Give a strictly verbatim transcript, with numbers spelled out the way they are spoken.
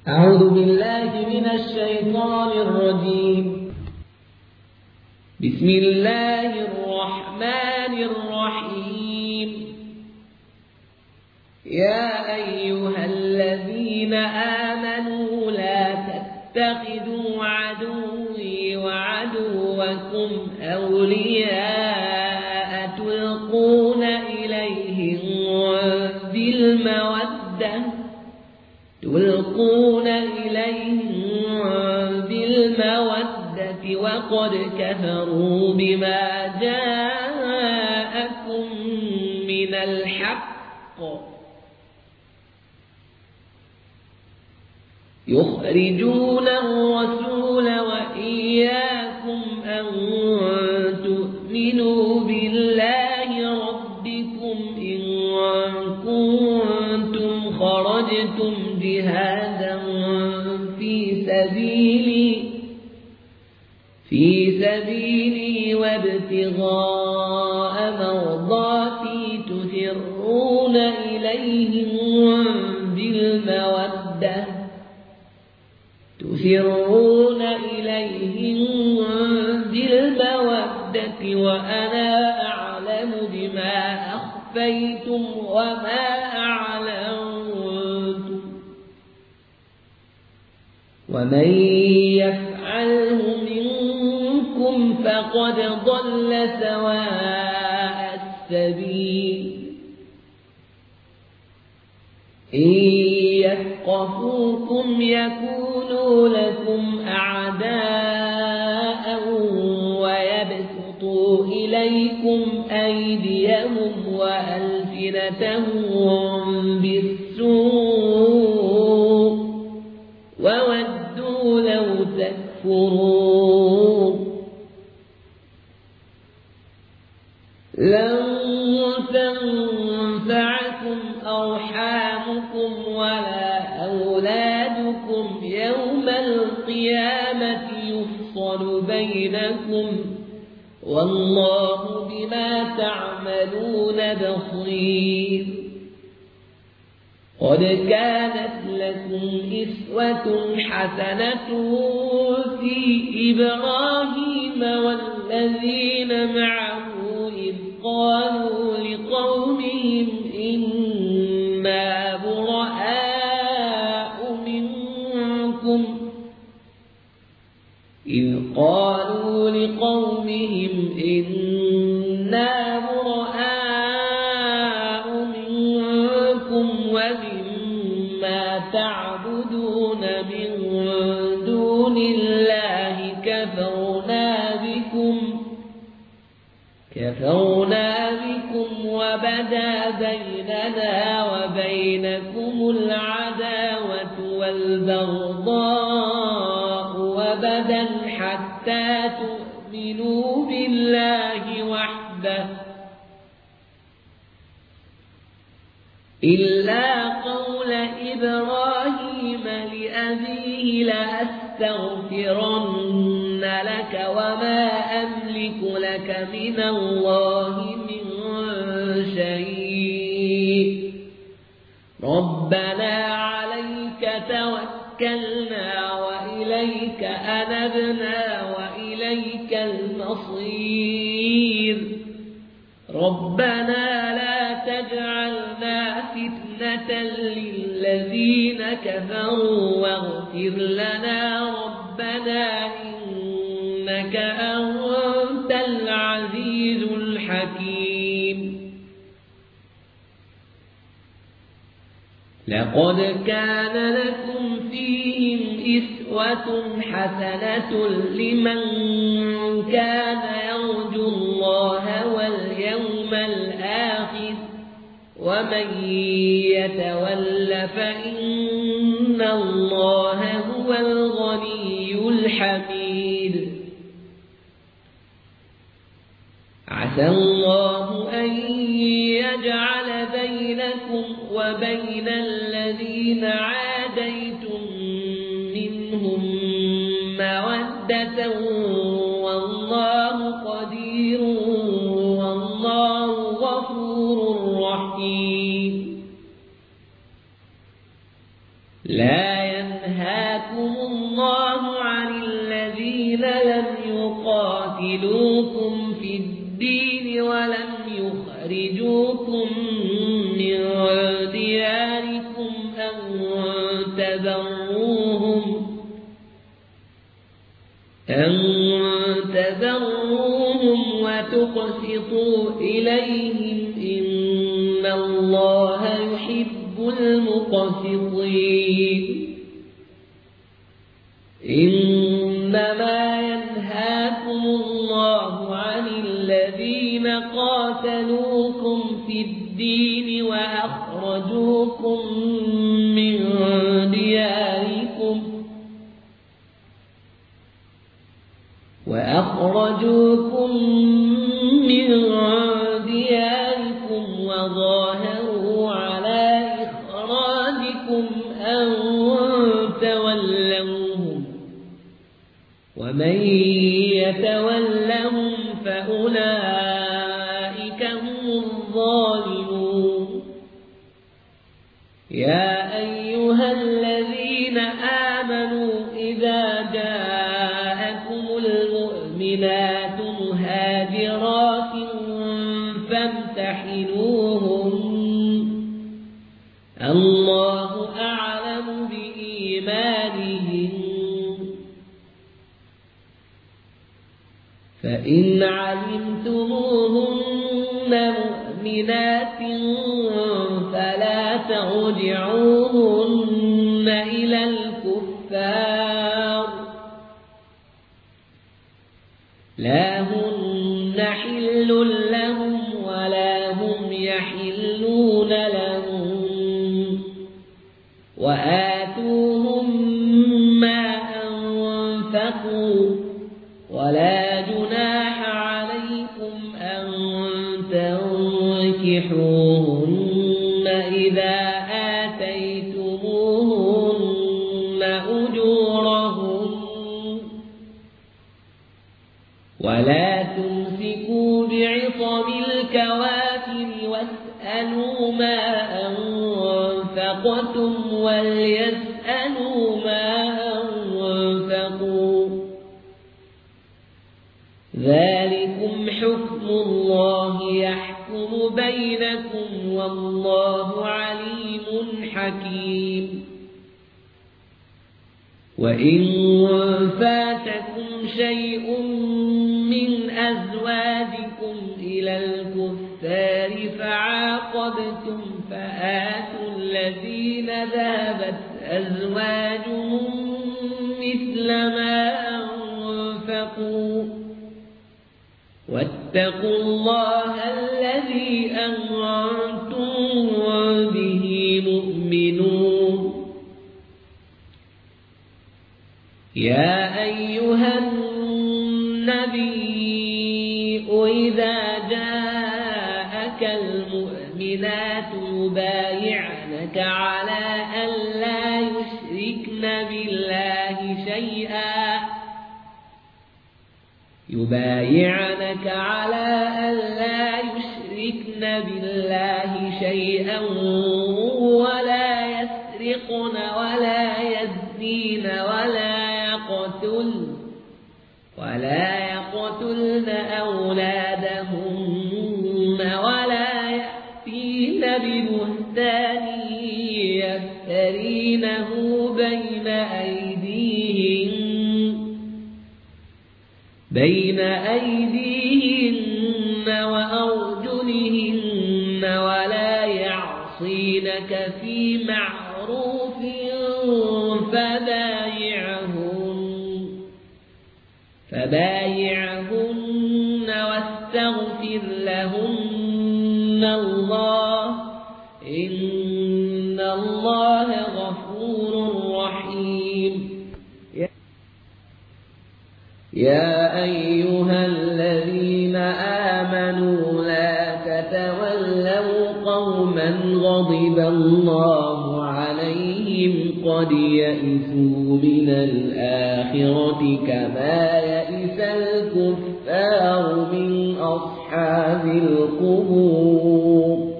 أعوذ بالله من الشيطان الرجيم. بسم الله الرحمن الرحيم. يا أيها الذين آمنوا لا تتخذوا عدوي وعدوكم أولياء تلقون إليهم بالمودة تلقون إليهم بالمودة وقد كفروا بما جاءكم من الحق يخرجون الرسول وإياكم أن تؤمنوا بالله ربكم إن كنتم خرجتم جهادا في سبيلي في سبيلي وابتغاء مرضاتي تسرون إليهم بالمودة تسرون إليهم بالمودة وأنا أعلم بما أخفيتم وما أعلنتم ومن يفعله منكم فقد ضل سواء السبيل. إن يثقفوكم يكونوا لكم أعداء ويبسطوا إليكم أيديهم وألسنتهم بالسوء وودوا لو تكفرون. لن تنفعكم أرحامكم ولا أولادكم يوم القيامة يفصل بينكم والله بما تعملون بصير. قد كانت لكم أسوة حسنة في إبراهيم والذين معه إذ قالوا لقومهم إنا براء منكم إذ قالوا لقومهم إنا براء منكم ومما تعبدون من دون الله كفرنا بكم كفرنا بكم وبدا بيننا وبينكم العداوة والبغضاء وبدا حتى تؤمنوا بالله وحده إلا قول إبراهيم لأبيه لأستغفرن لك وما أملك لك من الله من شيء ربنا عليك توكلنا وإليك أنبنا وإليك المصير ربنا لا تجعلنا فتنة للذين كفروا واغفر لنا ربنا إنك أنت العزيز الحكيم. لقد كان لكم فيهم أسوة حسنة لمن كان يرجو الله واليوم الآخر ومن يتول فإن الله هو الغني الحميد. عسى الله أن يجعل بينكم وبين الذين عاديتم منهم مودة والله قدير والله غفور رحيم. لا ينهاكم الله عن الذين لم يقاتلوكم في الدين ولم يخرجوكم من دياركم أن تبروهم أن تبروهم وتقسطوا إليهم إن الله يحب المقسطين إنما ينهاكم الله عن الذين قاتلوكم في الدين وأخرجوكم من دياركم وأخرجوكم من دياركم وظاهروا على إخراجكم أن تولوهم ومن يتولهم فأولئك هم الظالمون يا أيها الذين آمنوا إذا جاءكم المؤمنات مهاجرات فامتحنوهن الله أعلم بإيمانهن فإن علمتموهن مؤمنات فلا ترجعوهن إلى الكفار لا هن حل لهم ولا هم يحلون لهم وآتوهم ما أنفقوا ولا جناح عليكم أن تنكحوهن إذا آتيتموهن أجورهن ولا تمسكوا بعصم الكوافر واسألوا ما أنفقتم وليسألوا ما أنفقوا ذلكم حكم الله يحكم بينكم والله عليم حكيم وإن فاتكم شيء من أزواجكم إلى الكفار فعاقبتم فآتوا الذين ذهبت أزواجهم مثل ما أنفقوا واتقوا الله الذي أنتم به مؤمنون يا أيها النبي إذا جاءك المؤمنات يبايعنك على أن لا يشركن بالله شيئا يبايعنك على أن لا يشركن بالله شيئا ولا يسرقن ولا يزنين ولا يقتلن ولا يقتلن أولادهن ولا يأتين ببهتان يفترينه بين أيديهن بين أيديهن وأرجلهن ولا يعصينك في معروف فبايعهن فبايعهن واستغفر لهن الله إن الله غفور رحيم يا أيها الذين آمنوا لا تتولوا قوما غضب الله عليهم قد يئسوا من الآخرة كما يئس الكفار من أصحاب القبور